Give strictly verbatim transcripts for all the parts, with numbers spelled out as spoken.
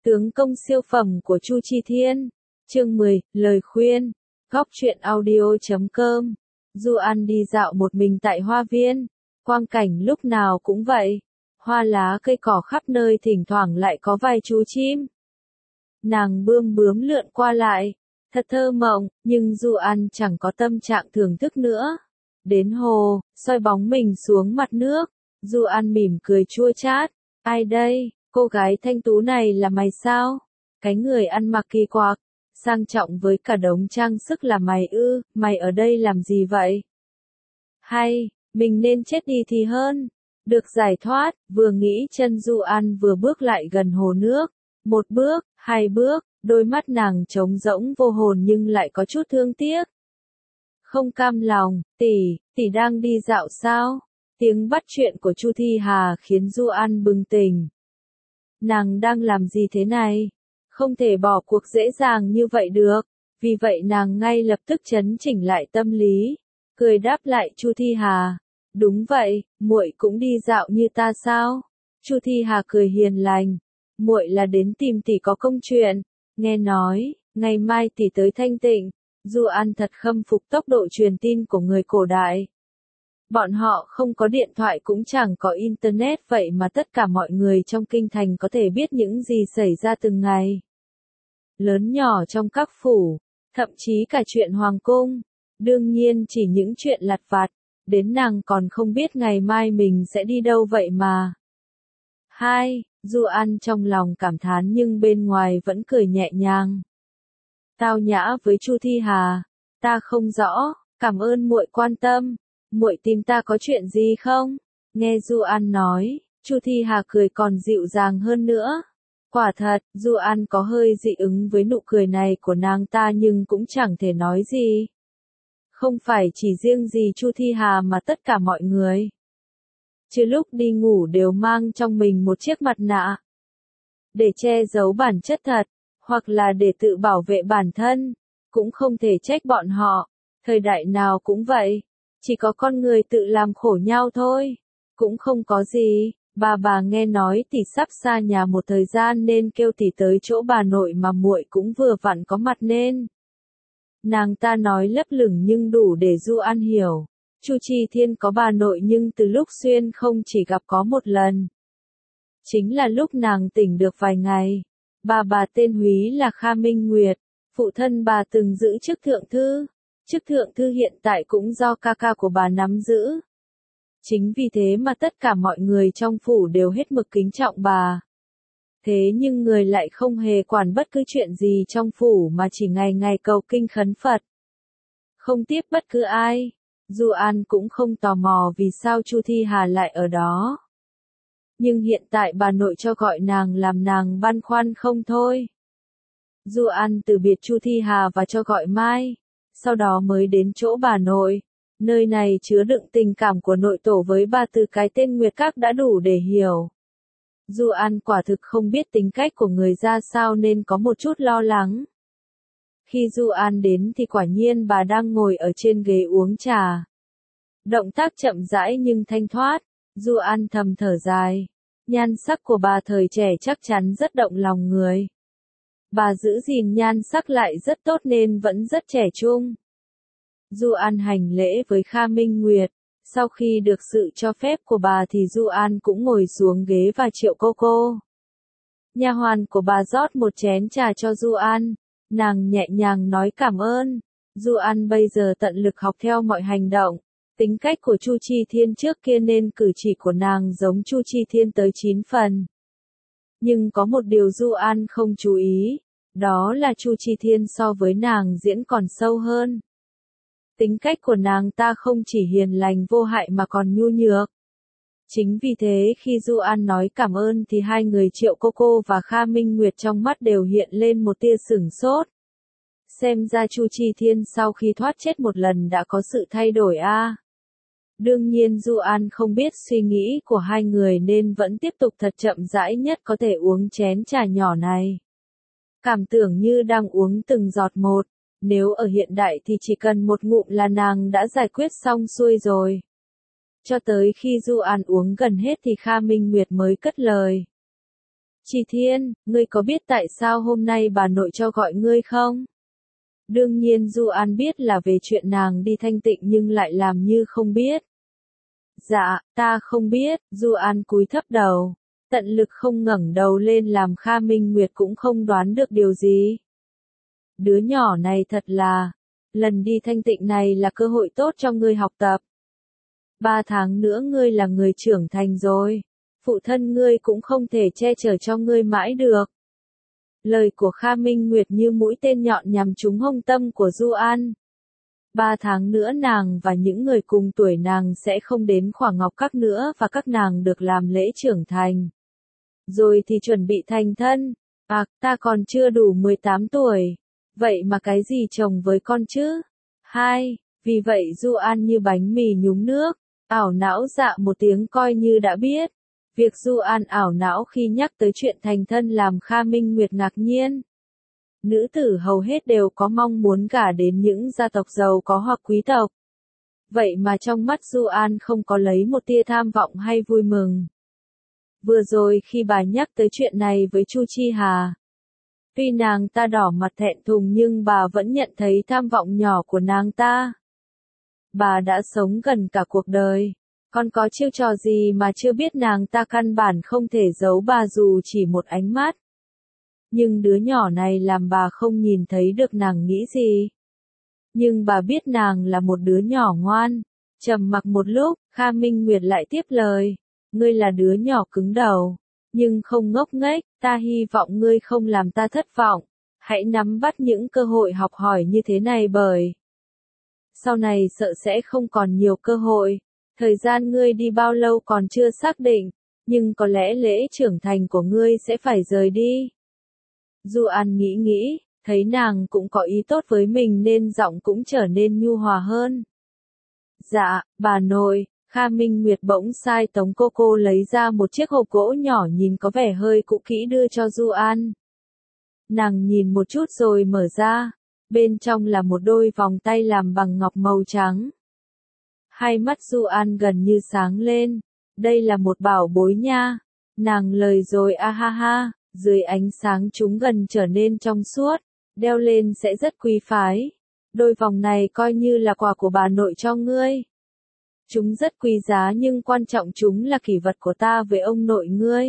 Tướng công siêu phẩm của Chu Chi Thiên. Chương mười, lời khuyên. Góc truyện audio chấm com. Du An đi dạo một mình tại hoa viên. Quang cảnh lúc nào cũng vậy. Hoa lá cây cỏ khắp nơi, thỉnh thoảng lại có vài chú chim. Nàng bươm bướm lượn qua lại. Thật thơ mộng, nhưng Du An chẳng có tâm trạng thưởng thức nữa. Đến hồ, soi bóng mình xuống mặt nước. Du An mỉm cười chua chát. Ai đây? Cô gái thanh tú này là mày sao? Cái người ăn mặc kỳ quặc, sang trọng với cả đống trang sức là mày ư? Mày ở đây làm gì vậy? Hay, mình nên chết đi thì hơn. Được giải thoát, vừa nghĩ chân Du An vừa bước lại gần hồ nước. Một bước, hai bước, đôi mắt nàng trống rỗng vô hồn nhưng lại có chút thương tiếc. Không cam lòng, tỷ, tỷ đang đi dạo sao? Tiếng bắt chuyện của Chu Thi Hà khiến Du An bừng tỉnh. Nàng đang làm gì thế này? Không thể bỏ cuộc dễ dàng như vậy được. Vì vậy nàng ngay lập tức chấn chỉnh lại tâm lý, cười đáp lại Chu Thi Hà. Đúng vậy, muội cũng đi dạo như ta sao? Chu Thi Hà cười hiền lành. Muội là đến tìm tỷ có công chuyện. Nghe nói, ngày mai tỷ tới Thanh Tịnh. Du An thật khâm phục tốc độ truyền tin của người cổ đại. Bọn họ không có điện thoại cũng chẳng có internet, vậy mà tất cả mọi người trong kinh thành có thể biết những gì xảy ra từng ngày. Lớn nhỏ trong các phủ, thậm chí cả chuyện hoàng cung. Đương nhiên chỉ những chuyện lặt vặt, đến nàng còn không biết ngày mai mình sẽ đi đâu vậy mà. Hai, Du An trong lòng cảm thán nhưng bên ngoài vẫn cười nhẹ nhàng. Tao nhã với Chu Thi Hà, ta không rõ, cảm ơn muội quan tâm. Muội tìm ta có chuyện gì không? Nghe Du An nói, Chu Thi Hà cười còn dịu dàng hơn nữa. Quả thật, Du An có hơi dị ứng với nụ cười này của nàng ta nhưng cũng chẳng thể nói gì. Không phải chỉ riêng gì Chu Thi Hà mà tất cả mọi người. Chứ lúc đi ngủ đều mang trong mình một chiếc mặt nạ. Để che giấu bản chất thật, hoặc là để tự bảo vệ bản thân. Cũng không thể trách bọn họ, thời đại nào cũng vậy. Chỉ có con người tự làm khổ nhau thôi. Cũng không có gì. Bà bà nghe nói tỷ sắp xa nhà một thời gian nên kêu tỷ tới chỗ bà nội mà muội cũng vừa vặn có mặt nên. Nàng ta nói lấp lửng nhưng đủ để Du An hiểu. Chu Chi Thiên có bà nội nhưng từ lúc xuyên không chỉ gặp có một lần. Chính là lúc nàng tỉnh được vài ngày. Bà bà tên Húy là Kha Minh Nguyệt. Phụ thân bà từng giữ chức thượng thư. Chức thượng thư hiện tại cũng do ca ca của bà nắm giữ. Chính vì thế mà tất cả mọi người trong phủ đều hết mực kính trọng bà. Thế nhưng người lại không hề quản bất cứ chuyện gì trong phủ mà chỉ ngày ngày cầu kinh khấn Phật. Không tiếp bất cứ ai. Du An cũng không tò mò vì sao Chu Thi Hà lại ở đó. Nhưng hiện tại bà nội cho gọi nàng làm nàng băn khoăn không thôi. Du An từ biệt Chu Thi Hà và cho gọi Mai. Sau đó mới đến chỗ bà nội. Nơi này chứa đựng tình cảm của nội tổ với bà từ cái tên Nguyệt Các đã đủ để hiểu. Du An quả thực không biết tính cách của người ra sao nên có một chút lo lắng. Khi Du An đến thì quả nhiên bà đang ngồi ở trên ghế uống trà. Động tác chậm rãi nhưng thanh thoát. Du An thầm thở dài. Nhan sắc của bà thời trẻ chắc chắn rất động lòng người. Bà giữ gìn nhan sắc lại rất tốt nên vẫn rất trẻ trung. Du An hành lễ với Kha Minh Nguyệt. Sau khi được sự cho phép của bà thì Du An cũng ngồi xuống ghế và triệu cô cô. Nha hoàn của bà rót một chén trà cho Du An. Nàng nhẹ nhàng nói cảm ơn. Du An bây giờ tận lực học theo mọi hành động. Tính cách của Chu Chi Thiên trước kia nên cử chỉ của nàng giống Chu Chi Thiên tới chín phần. Nhưng có một điều Du An không chú ý. Đó là Chu Chi Thiên so với nàng diễn còn sâu hơn. Tính cách của nàng ta không chỉ hiền lành vô hại mà còn nhu nhược. Chính vì thế khi Du An nói cảm ơn thì hai người Triệu Cô Cô và Kha Minh Nguyệt trong mắt đều hiện lên một tia sửng sốt. Xem ra Chu Chi Thiên sau khi thoát chết một lần đã có sự thay đổi a. À. Đương nhiên Du An không biết suy nghĩ của hai người nên vẫn tiếp tục thật chậm rãi nhất có thể uống chén trà nhỏ này. Cảm tưởng như đang uống từng giọt một. Nếu ở hiện đại thì chỉ cần một ngụm là nàng đã giải quyết xong xuôi rồi. Cho tới khi Du An uống gần hết thì Kha Minh Nguyệt mới cất lời. Chi Thiên, ngươi có biết tại sao hôm nay bà nội cho gọi ngươi không? Đương nhiên Du An biết là về chuyện nàng đi thanh tịnh nhưng lại làm như không biết. Dạ, ta không biết, Du An cúi thấp đầu, tận lực không ngẩng đầu lên làm Kha Minh Nguyệt cũng không đoán được điều gì. Đứa nhỏ này thật là, lần đi thanh tịnh này là cơ hội tốt cho ngươi học tập. Ba tháng nữa ngươi là người trưởng thành rồi, phụ thân ngươi cũng không thể che chở cho ngươi mãi được. Lời của Kha Minh Nguyệt như mũi tên nhọn nhằm trúng hông tâm của Du An. Ba tháng nữa nàng và những người cùng tuổi nàng sẽ không đến Khỏa Ngọc Các nữa và các nàng được làm lễ trưởng thành. Rồi thì chuẩn bị thành thân. À, ta còn chưa đủ mười tám tuổi. Vậy mà cái gì chồng với con chứ? Hai, vì vậy Du An như bánh mì nhúng nước, ảo não dạ một tiếng coi như đã biết. Việc Du An ảo não khi nhắc tới chuyện thành thân làm Kha Minh Nguyệt ngạc nhiên. Nữ tử hầu hết đều có mong muốn gả đến những gia tộc giàu có hoặc quý tộc. Vậy mà trong mắt Du An không có lấy một tia tham vọng hay vui mừng. Vừa rồi khi bà nhắc tới chuyện này với Chu Chi Hà, tuy nàng ta đỏ mặt thẹn thùng nhưng bà vẫn nhận thấy tham vọng nhỏ của nàng ta. Bà đã sống gần cả cuộc đời, còn có chiêu trò gì mà chưa biết nàng ta căn bản không thể giấu bà dù chỉ một ánh mắt. Nhưng đứa nhỏ này làm bà không nhìn thấy được nàng nghĩ gì. Nhưng bà biết nàng là một đứa nhỏ ngoan. Trầm mặc một lúc, Kha Minh Nguyệt lại tiếp lời. Ngươi là đứa nhỏ cứng đầu, nhưng không ngốc nghếch, ta hy vọng ngươi không làm ta thất vọng. Hãy nắm bắt những cơ hội học hỏi như thế này bởi sau này sợ sẽ không còn nhiều cơ hội. Thời gian ngươi đi bao lâu còn chưa xác định, nhưng có lẽ lễ trưởng thành của ngươi sẽ phải rời đi. Du An nghĩ nghĩ, thấy nàng cũng có ý tốt với mình nên giọng cũng trở nên nhu hòa hơn. Dạ, bà nội. Kha Minh Nguyệt bỗng sai Tống cô cô lấy ra một chiếc hộp gỗ nhỏ nhìn có vẻ hơi cũ kỹ đưa cho Du An. Nàng nhìn một chút rồi mở ra, bên trong là một đôi vòng tay làm bằng ngọc màu trắng. Hai mắt Du An gần như sáng lên, đây là một bảo bối nha. Nàng lời rồi a ha ha, dưới ánh sáng chúng gần trở nên trong suốt, đeo lên sẽ rất quý phái. Đôi vòng này coi như là quà của bà nội cho ngươi. Chúng rất quý giá nhưng quan trọng chúng là kỷ vật của ta với ông nội ngươi.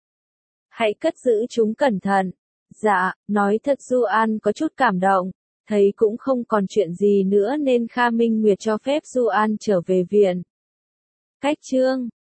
Hãy cất giữ chúng cẩn thận. Dạ, nói thật Du An có chút cảm động, thấy cũng không còn chuyện gì nữa nên Kha Minh Nguyệt cho phép Du An trở về viện. Cách chương